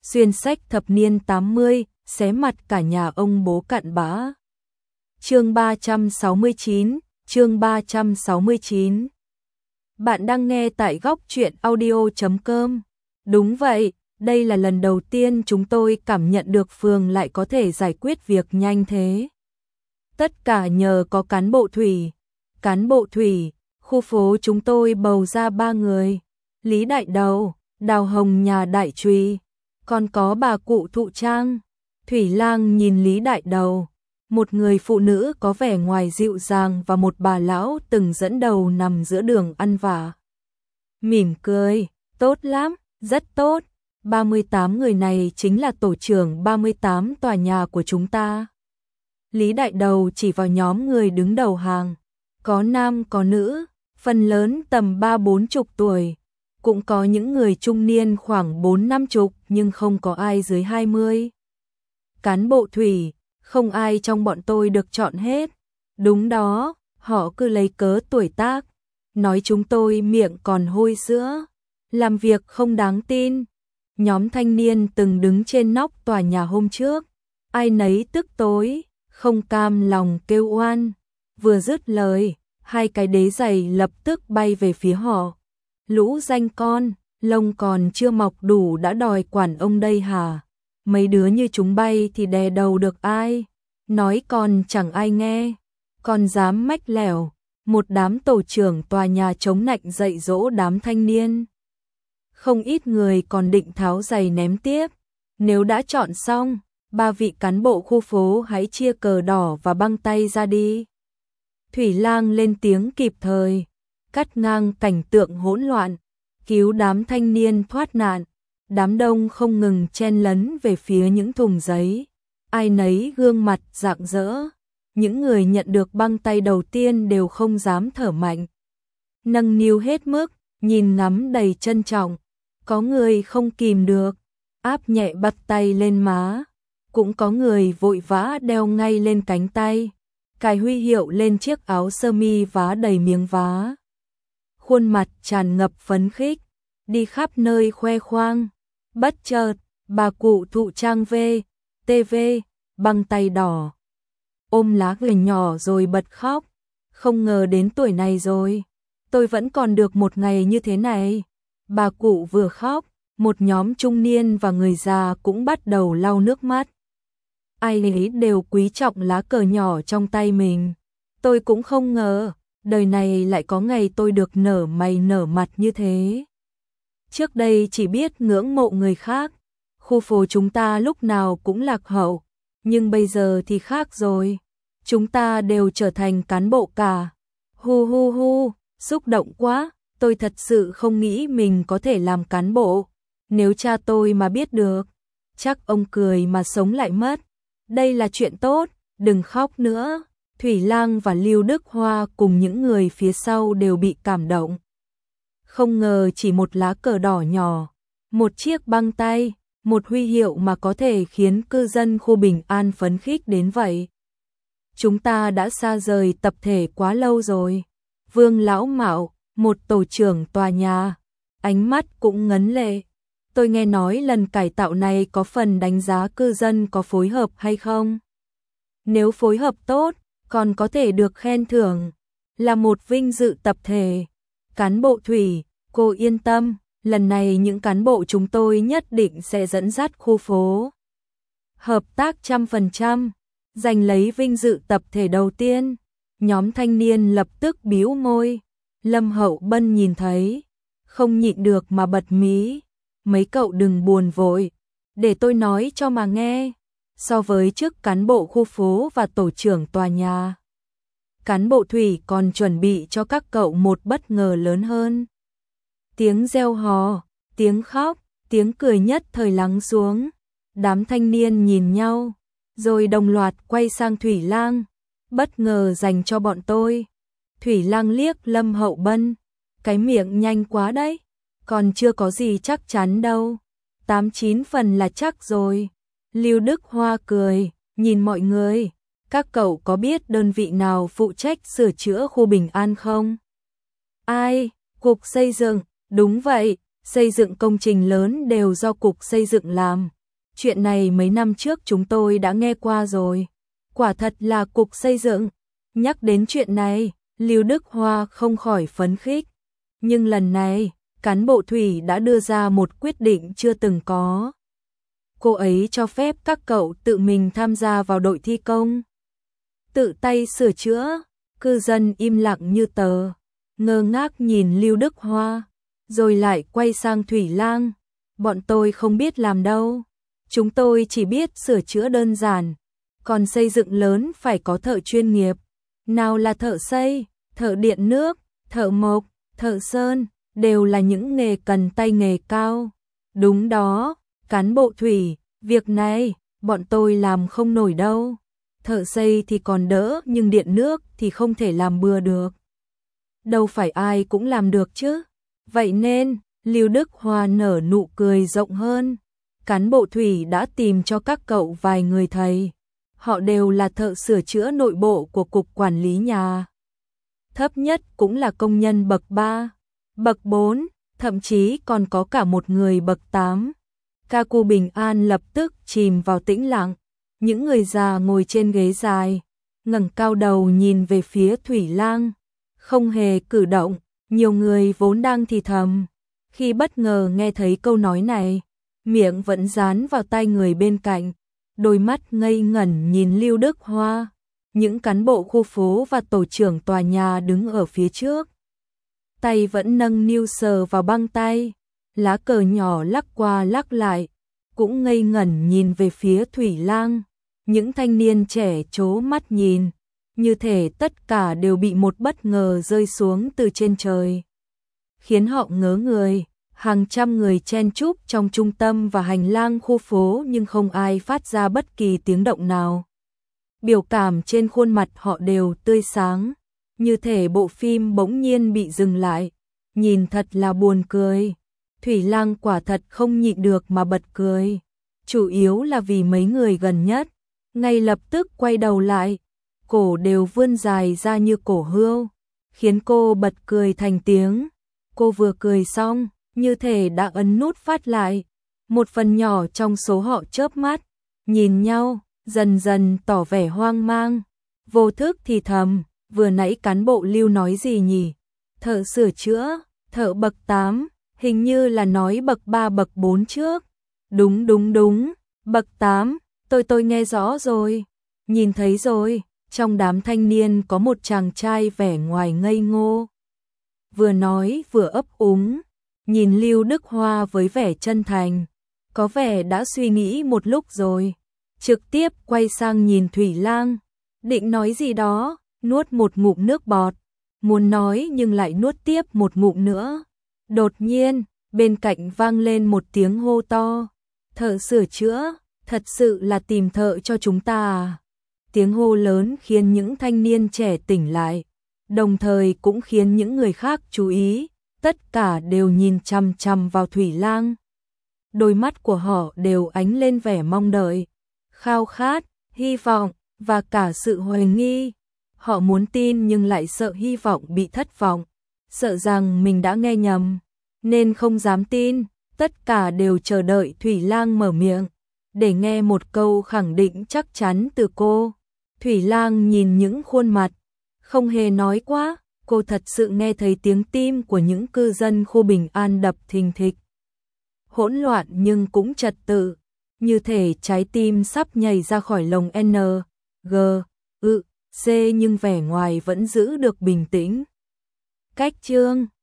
xuyên sách thập niên 80, xé mặt cả nhà ông bố cặn bã. Chương 369, chương 369. Bạn đang nghe tại góc truyện audio.com. Đúng vậy, đây là lần đầu tiên chúng tôi cảm nhận được phường lại có thể giải quyết việc nhanh thế. Tất cả nhờ có cán bộ thủy. Cán bộ thủy, khu phố chúng tôi bầu ra 3 người. Lý Đại Đầu, Đào Hồng nhà Đại Trùy, còn có bà cụ Thụ Trang. Thủy Lang nhìn Lý Đại Đầu, một người phụ nữ có vẻ ngoài dịu dàng và một bà lão từng dẫn đầu nằm giữa đường ăn vạ. Mỉm cười, tốt lắm, rất tốt. 38 người này chính là tổ trưởng 38 tòa nhà của chúng ta. Lý Đại Đầu chỉ vào nhóm người đứng đầu hàng, có nam có nữ, phần lớn tầm 30-40 tuổi, cũng có những người trung niên khoảng 40-50 nhưng không có ai dưới 20. Cán bộ thủy, không ai trong bọn tôi được chọn hết. Đúng đó, họ cứ lấy cớ tuổi tác, nói chúng tôi miệng còn hôi sữa, làm việc không đáng tin. Nhóm thanh niên từng đứng trên nóc tòa nhà hôm trước, ai nấy tức tối, không cam lòng kêu oan. Vừa dứt lời, 2 cái đế giày lập tức bay về phía họ. Lũ danh con, lông còn chưa mọc đủ đã đòi quản ông đây hả? Mấy đứa như chúng bay thì đè đầu được ai? Nói còn chẳng ai nghe, còn dám mách lẻo. Một đám tổ trưởng tòa nhà chống nạnh dạy dỗ đám thanh niên. Không ít người còn định tháo giày ném tiếp. Nếu đã chọn xong, 3 vị cán bộ khu phố hãy chia cờ đỏ và băng tay ra đi. Thủy Lang lên tiếng kịp thời, cắt ngang cảnh tượng hỗn loạn, cứu đám thanh niên thoát nạn. Đám đông không ngừng chen lấn về phía những thùng giấy, ai nấy gương mặt rạng rỡ. Những người nhận được băng tay đầu tiên đều không dám thở mạnh, nâng niu hết mức, nhìn ngắm đầy trân trọng. Có người không kìm được, áp nhẹ bắt tay lên má, cũng có người vội vã đeo ngay lên cánh tay, cài huy hiệu lên chiếc áo sơ mi vá đầy miếng vá. Khuôn mặt tràn ngập phấn khích, đi khắp nơi khoe khoang. Bất chợt, bà cụ Thụ Trang TV, băng tay đỏ, ôm lá người nhỏ rồi bật khóc. Không ngờ đến tuổi này rồi, tôi vẫn còn được một ngày như thế này. Bà cụ vừa khóc, một nhóm trung niên và người già cũng bắt đầu lau nước mắt. Ai ấy đều quý trọng lá cờ nhỏ trong tay mình. Tôi cũng không ngờ, đời này lại có ngày tôi được nở mày nở mặt như thế. Trước đây chỉ biết ngưỡng mộ người khác, khu phố chúng ta lúc nào cũng lạc hậu, nhưng bây giờ thì khác rồi. Chúng ta đều trở thành cán bộ cả. Hu hu hu, xúc động quá, tôi thật sự không nghĩ mình có thể làm cán bộ. Nếu cha tôi mà biết được, chắc ông cười mà sống lại mất. Đây là chuyện tốt, đừng khóc nữa. Thủy Lang và Lưu Đức Hoa cùng những người phía sau đều bị cảm động. Không ngờ chỉ một lá cờ đỏ nhỏ, một chiếc băng tay, một huy hiệu mà có thể khiến cư dân khu Bình An phấn khích đến vậy. Chúng ta đã xa rời tập thể quá lâu rồi. Vương Lão Mạo, một tổ trưởng tòa nhà, ánh mắt cũng ngấn lệ. Tôi nghe nói lần cải tạo này có phần đánh giá cư dân có phối hợp hay không. Nếu phối hợp tốt, còn có thể được khen thưởng, là một vinh dự tập thể. Cán bộ thủy, cô yên tâm, lần này những cán bộ chúng tôi nhất định sẽ dẫn dắt khu phố. Hợp tác 100%, giành lấy vinh dự tập thể đầu tiên. Nhóm thanh niên lập tức bĩu môi. Lâm Hậu Bân nhìn thấy, không nhịn được mà bật mí. Mấy cậu đừng buồn vội, để tôi nói cho mà nghe. So với chức cán bộ khu phố và tổ trưởng tòa nhà, cán bộ thủy còn chuẩn bị cho các cậu một bất ngờ lớn hơn. Tiếng reo hò, tiếng khóc, tiếng cười nhất thời lắng xuống. Đám thanh niên nhìn nhau, rồi đồng loạt quay sang Thủy Lang. Bất ngờ dành cho bọn tôi. Thủy Lang liếc Lâm Hậu Bân, cái miệng nhanh quá đấy, còn chưa có gì chắc chắn đâu. 8-9 phần là chắc rồi. Lưu Đức Hoa cười, nhìn mọi người, các cậu có biết đơn vị nào phụ trách sửa chữa khu Bình An không? Ai? Cục xây dựng, đúng vậy, xây dựng công trình lớn đều do cục xây dựng làm. Chuyện này mấy năm trước chúng tôi đã nghe qua rồi. Quả thật là cục xây dựng. Nhắc đến chuyện này, Lưu Đức Hoa không khỏi phấn khích. Nhưng lần này, cán bộ thủy đã đưa ra một quyết định chưa từng có. Cô ấy cho phép các cậu tự mình tham gia vào đội thi công. Tự tay sửa chữa, cư dân im lặng như tờ, ngơ ngác nhìn Lưu Đức Hoa, rồi lại quay sang Thủy Lang. Bọn tôi không biết làm đâu. Chúng tôi chỉ biết sửa chữa đơn giản, còn xây dựng lớn phải có thợ chuyên nghiệp. Nào là thợ xây, thợ điện nước, thợ mộc, thợ sơn, đều là những nghề cần tay nghề cao. Đúng đó, cán bộ thủy, việc này, bọn tôi làm không nổi đâu. Thợ xây thì còn đỡ, nhưng điện nước thì không thể làm bừa được. Đâu phải ai cũng làm được chứ. Vậy nên, Lưu Đức Hoa nở nụ cười rộng hơn. Cán bộ thủy đã tìm cho các cậu vài người thầy. Họ đều là thợ sửa chữa nội bộ của Cục Quản lý nhà. Thấp nhất cũng là công nhân bậc 3, bậc 4, thậm chí còn có cả một người bậc 8. Ca Cu Bình An lập tức chìm vào tĩnh lặng. Những người già ngồi trên ghế dài, ngẩng cao đầu nhìn về phía Thủy Lang, không hề cử động. Nhiều người vốn đang thì thầm, khi bất ngờ nghe thấy câu nói này, miệng vẫn dán vào tai người bên cạnh, đôi mắt ngây ngẩn nhìn Lưu Đức Hoa. Những cán bộ khu phố và tổ trưởng tòa nhà đứng ở phía trước, tay vẫn nâng niu sờ vào băng tay, lá cờ nhỏ lắc qua lắc lại, cũng ngây ngẩn nhìn về phía Thủy Lang. Những thanh niên trẻ trố mắt nhìn, như thể tất cả đều bị một bất ngờ rơi xuống từ trên trời, khiến họ ngớ người. Hàng trăm người chen chúc trong trung tâm và hành lang khu phố, nhưng không ai phát ra bất kỳ tiếng động nào. Biểu cảm trên khuôn mặt họ đều tươi sáng, như thể bộ phim bỗng nhiên bị dừng lại. Nhìn thật là buồn cười. Thủy Lang quả thật không nhịn được mà bật cười. Chủ yếu là vì mấy người gần nhất ngay lập tức quay đầu lại, cổ đều vươn dài ra như cổ hươu, khiến cô bật cười thành tiếng. Cô vừa cười xong, như thể đã ấn nút phát lại. Một phần nhỏ trong số họ chớp mắt, nhìn nhau, dần dần tỏ vẻ hoang mang. Vô thức thì thầm, vừa nãy cán bộ Lưu nói gì nhỉ? Thợ sửa chữa, thợ bậc 8, hình như là nói bậc 3 bậc 4 trước. Đúng, bậc 8, tôi nghe rõ rồi, nhìn thấy rồi. Trong đám thanh niên có một chàng trai vẻ ngoài ngây ngô, vừa nói vừa ấp úng, nhìn Lưu Đức Hoa với vẻ chân thành, có vẻ đã suy nghĩ một lúc rồi, trực tiếp quay sang nhìn Thủy Lang, định nói gì đó, nuốt một ngụm nước bọt, muốn nói nhưng lại nuốt tiếp một ngụm nữa. Đột nhiên, bên cạnh vang lên một tiếng hô to, thợ sửa chữa, thật sự là tìm thợ cho chúng ta à? Tiếng hô lớn khiến những thanh niên trẻ tỉnh lại, đồng thời cũng khiến những người khác chú ý, tất cả đều nhìn chằm chằm vào Thủy Lang. Đôi mắt của họ đều ánh lên vẻ mong đợi, khao khát, hy vọng và cả sự hoài nghi. Họ muốn tin nhưng lại sợ hy vọng bị thất vọng, sợ rằng mình đã nghe nhầm, nên không dám tin. Tất cả đều chờ đợi Thủy Lang mở miệng, để nghe một câu khẳng định chắc chắn từ cô. Thủy Lang nhìn những khuôn mặt, không hề nói quá, cô thật sự nghe thấy tiếng tim của những cư dân khu Bình An đập thình thịch. Hỗn loạn nhưng cũng trật tự, như thể trái tim sắp nhảy ra khỏi lồng N, G, C, nhưng vẻ ngoài vẫn giữ được bình tĩnh. Cách chương